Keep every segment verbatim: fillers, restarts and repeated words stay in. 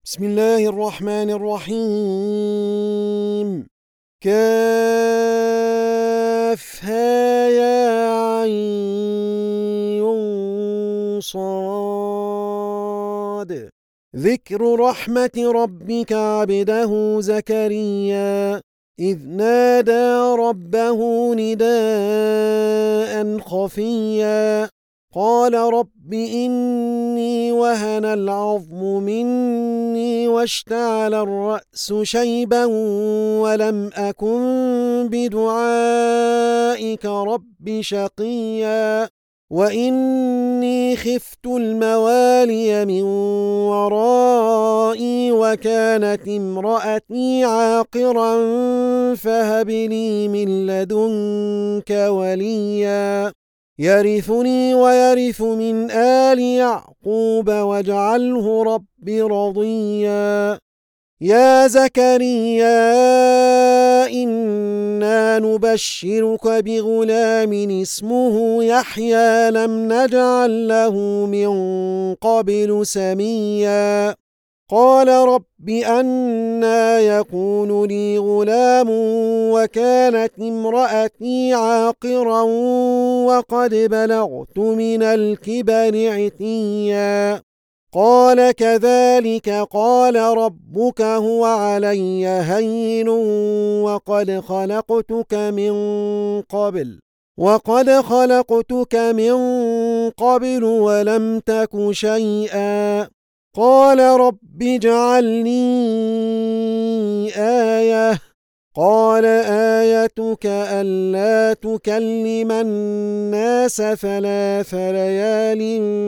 بسم الله الرحمن الرحيم. كافها يا عين صاد. ذكر رحمة ربك عبده زكريا إذ نادى ربه نداء خفيا قال رب إني وهن العظم مني واشتعل الرأس شيبا ولم أكن بدعائك رب شقيا وإني خفت الموالي من ورائي وكانت امرأتي عاقرا فهب لي من لدنك وليا يرثني ويرث من آل يعقوب واجعله رب رضيا. يا زكريا إنا نبشرك بغلام اسمه يحيى لم نجعل له من قبل سميا قال رب أنى يكون لي غلام وكانت امرأتي عاقرا وقد بلغت من الكبر عتيا قال كذلك قال ربك هو علي هين وقد خلقتك من قبل وقد خلقتك من قبل ولم تك شيئا قال رب اجعل لي آية قال آيتك ألا تكلم الناس ثلاث ليال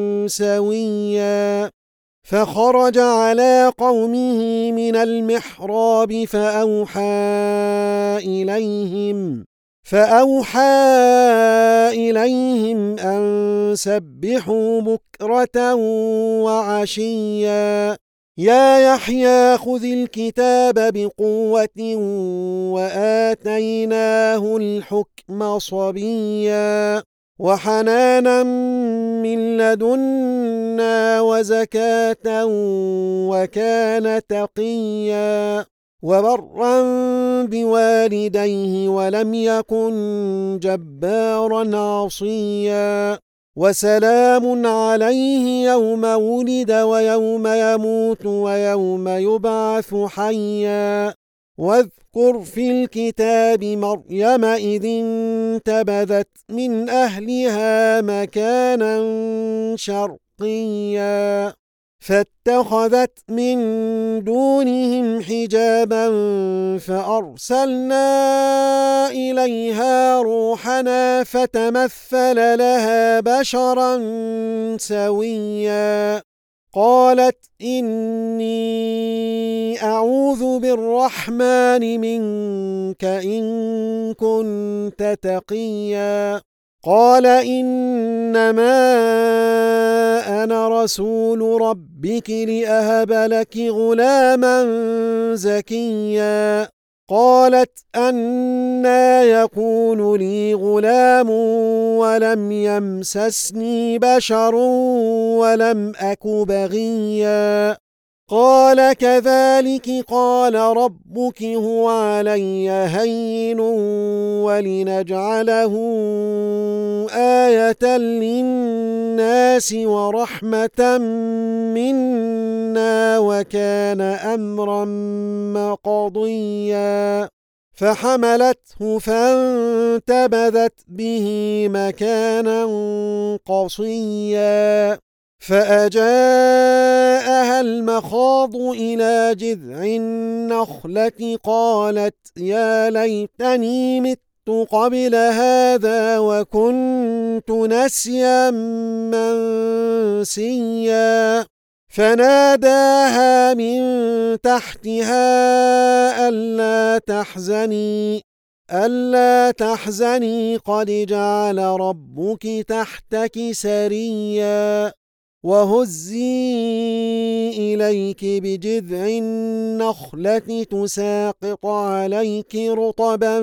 سويا فخرج على قومه من المحراب فأوحى إليهم فأوحى إليهم أن سبحوا بكرة وعشيا يا يحيى خذ الكتاب بقوة وآتيناه الحكم صبيا وحنانا من لدنا وزكاة وكان تقيا وبرا بوالديه ولم يكن جبارا عصيا وسلام عليه يوم ولد ويوم يموت ويوم يبعث حيا واذكر في الكتاب مريم إذ انتبذت من أهلها مكانا شرقيا فاتخذت من دونهم حجابا فأرسلنا إليها روحنا فتمثل لها بشرا سويا قالت إني أعوذ بالرحمن منك إن كنت تقيا قال إنما أنا رسول ربك لأهب لك غلاما زكيا قالت أنى يكون لي غلام ولم يمسسني بشر ولم أك بغيا قال كذلك قال ربك هو علي هين ولنجعله آية للناس ورحمة منا وكان أمرا مقضيا فحملته فانتبذت به مكانا قصيا فأجاءها المخاض إلى جذع النخلة قالت يا ليتني مت قبل هذا وكنت نسيا منسيا فناداها من تحتها ألا تحزني ألا تحزني قد جعل ربك تحتك سريا وهزي إليك بجذع النخلة تساقط عليك رطبا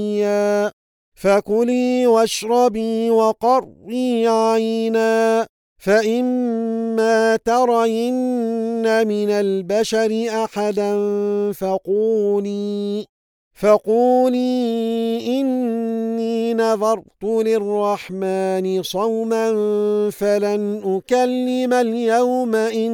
جنيا فكلي واشربي وقري عينا فإما ترين من البشر أحدا فقولي فقولي إني نذرت للرحمن صوما فلن أكلم اليوم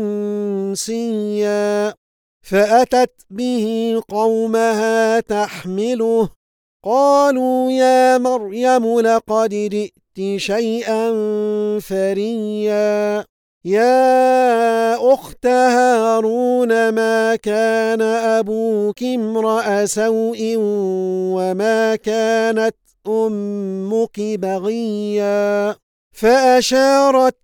إنسيا فأتت به قومها تحمله قالوا يا مريم لقد جئت شيئا فريا يا أخت هارون ما كان أبوك امرأ سوء وما كانت أمك بغيا فأشارت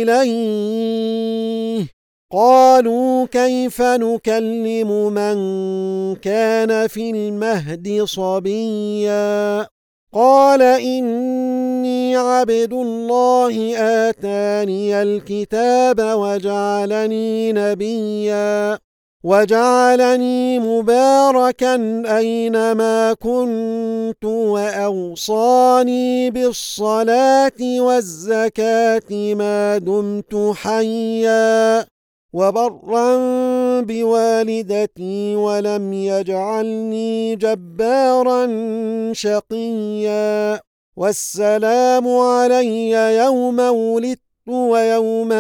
إليه قالوا كيف نكلم من كان في المهد صبيا قال إني عبد الله آتاني الكتاب وجعلني نبيا وجعلني مباركا أينما كنت وأوصاني بالصلاة والزكاة ما دمت حيا وبرا بوالدتي ولم يجعلني جبارا شقيا والسلام علي يوم ولدت ويوم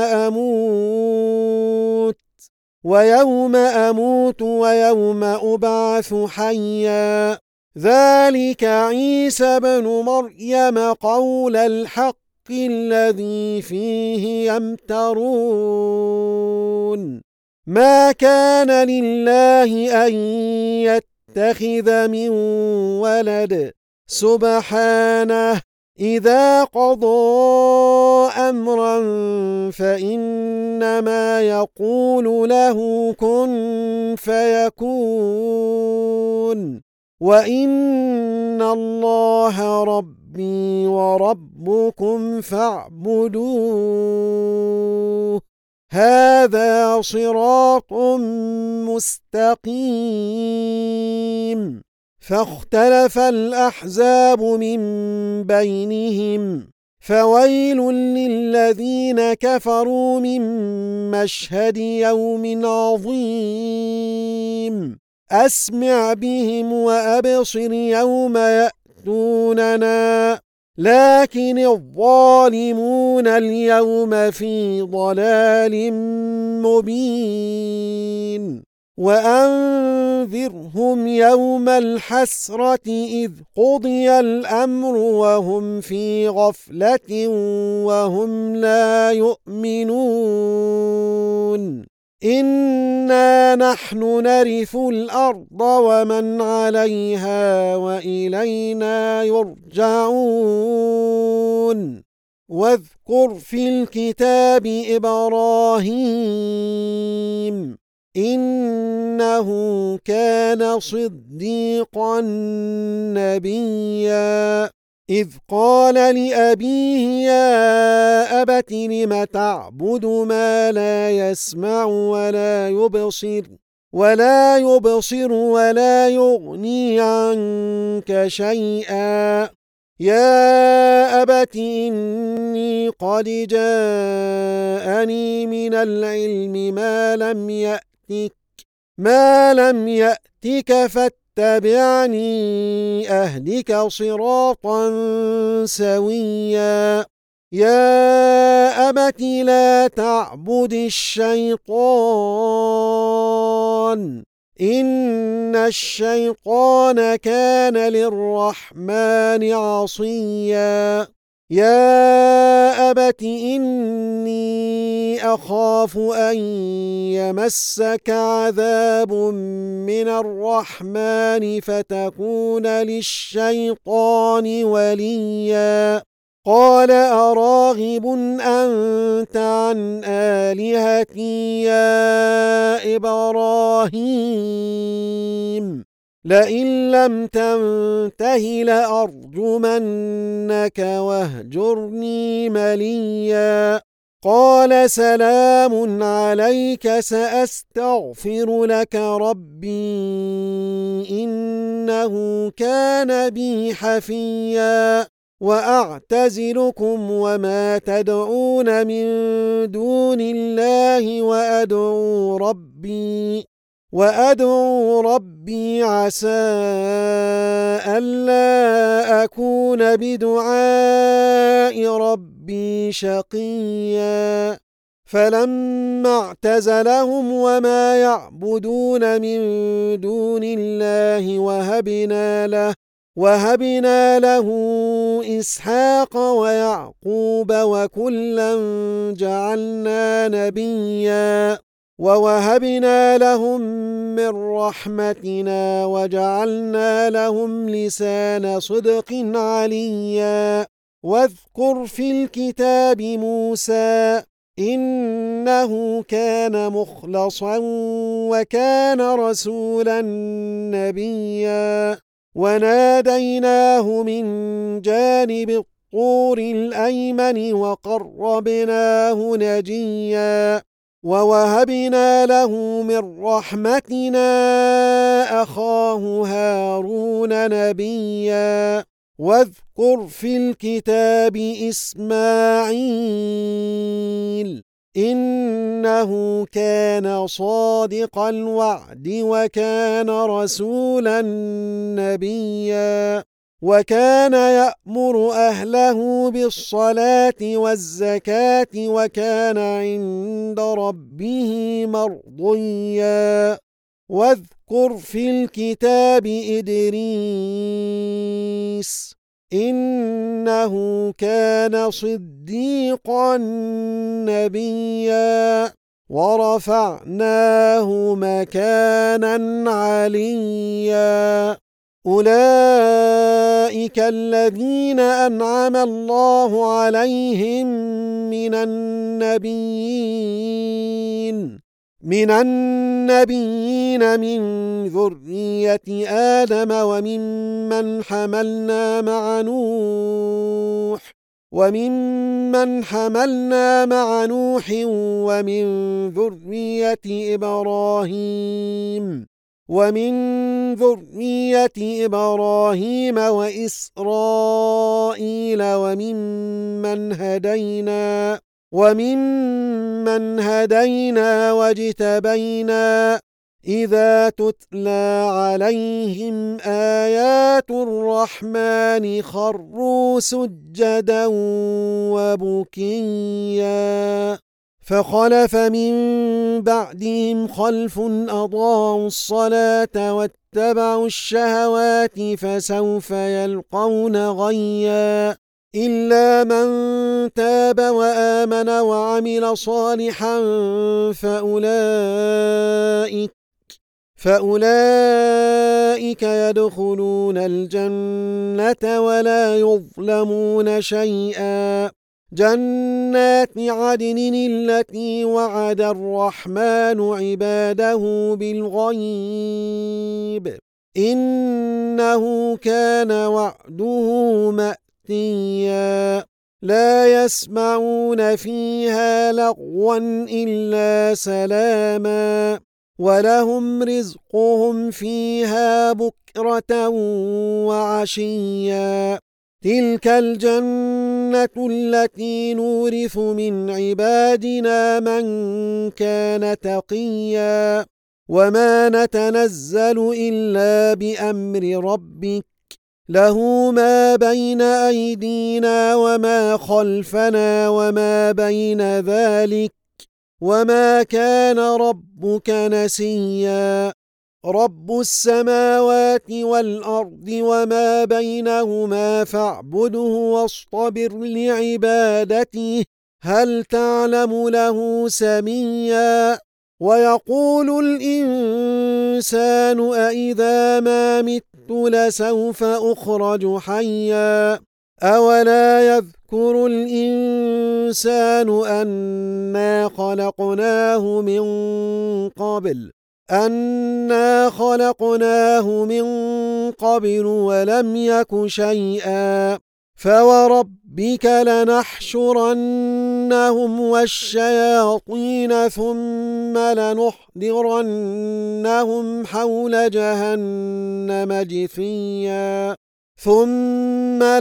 أموت ويوم أموت ويوم أبعث حيا ذلك عيسى بن مريم قول الحق الذي فيه يمترون ما كان لله أن يتخذ من ولد سبحانه إذا قضى أمرا فإنما يقول له كن فيكون وإن الله ربي وربكم فاعبدوه هذا صراط مستقيم فاختلف الأحزاب من بينهم فويل للذين كفروا من مشهد يوم عظيم أسمع بهم وأبصر يوم يأتوننا لكن الظالمون اليوم في ضلال مبين وأنذرهم يوم الحسرة إذ قضي الأمر وهم في غفلة وهم لا يؤمنون إنا نحن نرث الأرض ومن عليها وإلينا يرجعون واذكر في الكتاب إبراهيم إنه كان صديقا نبيا إذ قال لأبيه يا أبت لم تعبد ما لا يسمع ولا يبصر ولا يبصر ولا يغني عنك شيئا يا أبت إني قد جاءني من العلم ما لم يأتك ما لم يأتك فاتبعني أهدك صراطا سويا يا أبت لا تعبد الشيطان إن الشيطان كان للرحمن عصيا يا أبت إني أخاف أن يمسك عذاب من الرحمن فتكون للشيطان وليا قال أراغب أنت عن آلهتي يا إبراهيم لئن لم تنته لأرجمنك واهجرني مليا قال سلام عليك سأستغفر لك ربي إنه كان بي حفيا وأعتزلكم وما تدعون من دون الله وأدعو ربي وأدعو ربي عسى ألا أكون بدعاء ربي شقيا فلما اعتزلهم وما يعبدون من دون الله وهبنا له وهبنا له إسحاق ويعقوب وكلا جعلنا نبيا ووهبنا لهم من رحمتنا وجعلنا لهم لسان صدق عليا واذكر في الكتاب موسى إنه كان مخلصا وكان رسولا نبيا وناديناه من جانب الطور الأيمن وقربناه نجيا ووهبنا له من رحمتنا أخاه هارون نبيا واذكر في الكتاب إسماعيل إنه كان صادق الوعد وكان رسولا نبيا وكان يأمر أهله بالصلاة والزكاة وكان عند ربه مرضيا واذكر في الكتاب إدريس إنه كان صديقا نبيا ورفعناه مكانا عليا أولئك الذين أنعم الله عليهم من النبيين من النبيين من ذرية آدم وممن حملنا مع نوح وممن حملنا مع نوح ومن ذرية إبراهيم ومن ذرية إبراهيم وإسرائيل وممن هدينا وممن هدينا واجتبينا إذا تتلى عليهم آيات الرحمن خروا سجدا وبكيا فخلف من بعدهم خلف أضاعوا الصلاة واتبعوا الشهوات فسوف يلقون غيا إلا من تاب وآمن وعمل صالحا فأولئك فأولئك يدخلون الجنة ولا يظلمون شيئا جنات عدن التي وعد الرحمن عباده بالغيب إنه كان وعده مأتيا لا يسمعون فيها لغوا إلا سلاما ولهم رزقهم فيها بكرة وعشيا تلك الجنة التي نورث من عبادنا من كان تقيا وما نتنزل إلا بأمر ربك له ما بين أيدينا وما خلفنا وما بين ذلك وما كان ربك نسيا رب السماوات والأرض وما بينهما فاعبده واصطبر لعبادته هل تعلم له سميا ويقول الإنسان أإذا ما مت لسوف أخرج حيا أولا يذكر الإنسان أنا خلقناه من قبل أنا خلقناه من قبل ولم يك شيئا فوربك لنحشرنهم والشياطين ثم لنحضرنهم حول جهنم جثيا ثم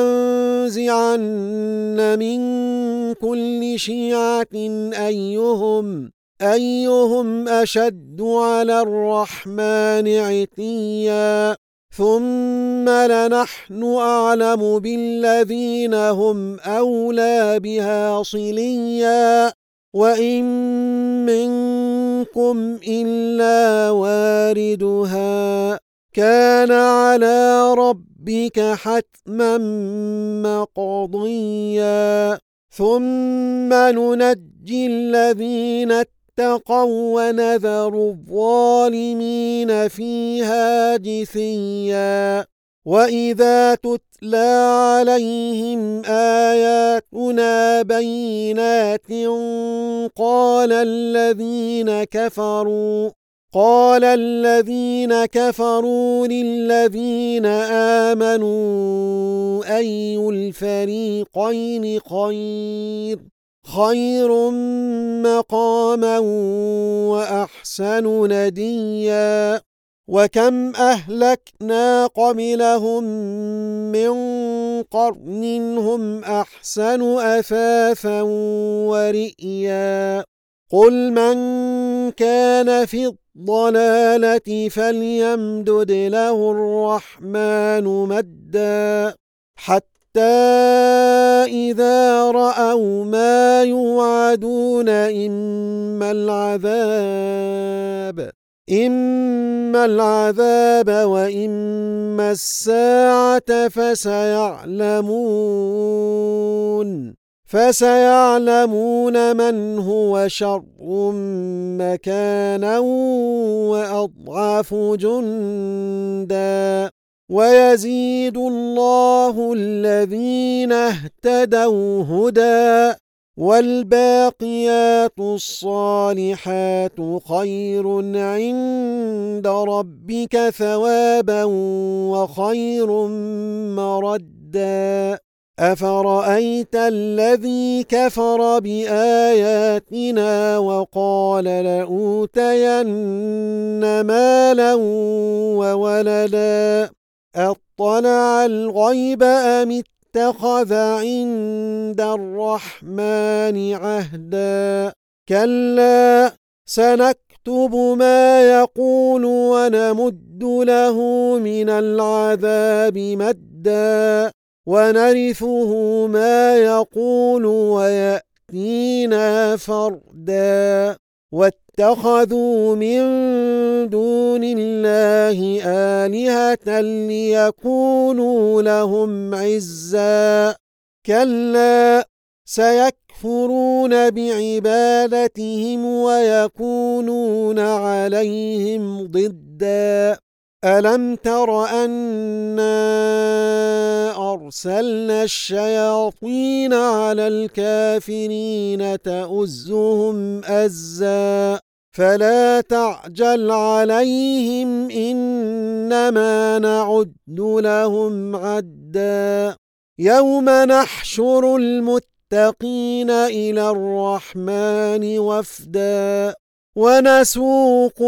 لننزعن من كل شيعة أيهم أيهم أشد على الرحمن عتيا ثم لنحن أعلم بالذين هم أولى بها صليا وإن منكم إلا واردها كان على ربك حتما مقضيا ثم ننجي الذين اتقوا ونذر الظالمين فيها جثيا وإذا تتلى عليهم آياتنا بينات قال الذين كفروا قال الذين كفروا للذين آمنوا أي الفريقين خير خير مقاما وأحسن نديا وكم أهلكنا قبلهم من قرن هم أحسن أثاثا ورئيا قل من كان في الضلالة فليمدد له الرحمن مدا حتى إذا رأوا ما يوعدون إما العذاب إما العذاب وإما الساعة فسيعلمون فسيعلمون من هو شر مكانا وأضعف جندا ويزيد الله الذين اهتدوا هدى والباقيات الصالحات خير عند ربك ثوابا وخير مردا أفرأيت الذي كفر بآياتنا وقال لأوتين مالا وولدا أطلع الغيب أم اتخذ عند الرحمن عهدا كلا سنكتب ما يقول ونمد له من العذاب مدا ونرثه ما يقول ويأتينا فردا واتخذوا من دون الله آلهة ليكونوا لهم عزا كلا سيكفرون بعبادتهم ويكونون عليهم ضدا ألم تر أنا أرسلنا الشياطين على الكافرين تؤزهم أزا فلا تعجل عليهم إنما نعد لهم عدا يوم نحشر المتقين إلى الرحمن وفدا ونسوق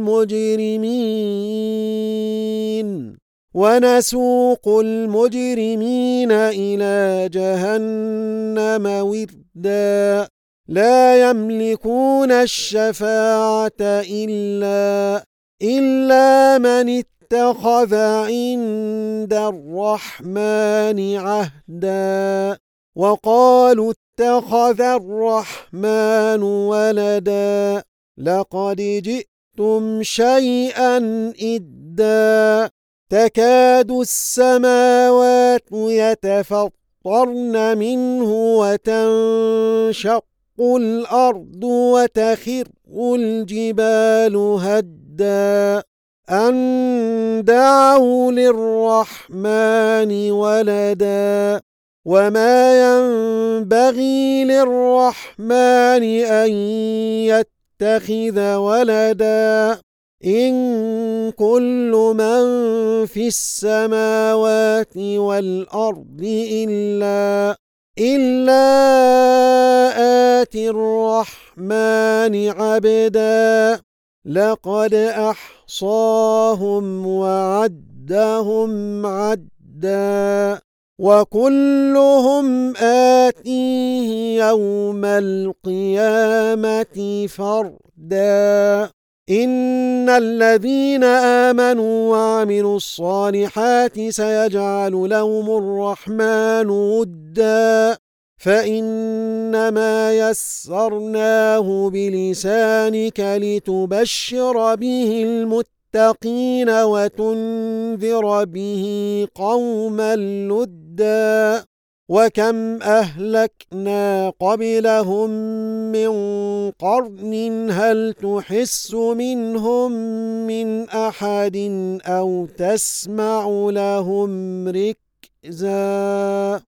المجرمين ونسوق المجرمين إلى جهنم وردا لا يملكون الشفاعة إلا إلا من اتخذ عند الرحمن عهدا وقالوا اتخذ الرحمن ولدا لقد جئتم شيئا إدا تكاد السماوات يتفطرن منه وتنشق الأرض وتخر الجبال هدا أن دعوا للرحمن ولدا وما ينبغي للرحمن أن يتخذ ولدا إن كل من في السماوات والأرض إلا إلا آتي الرحمن عبدا لقد أحصاهم وعدهم عدا ودا وكلهم آتيه يوم القيامة فردا إن الذين آمنوا وعملوا الصالحات سيجعل لهم الرحمن ودا فإنما يسرناه بلسانك لتبشر به المتقين وتنذر به قوما لدا وكم أهلكنا قبلهم من قرن هل تحس منهم من أحد أو تسمع لهم ركزا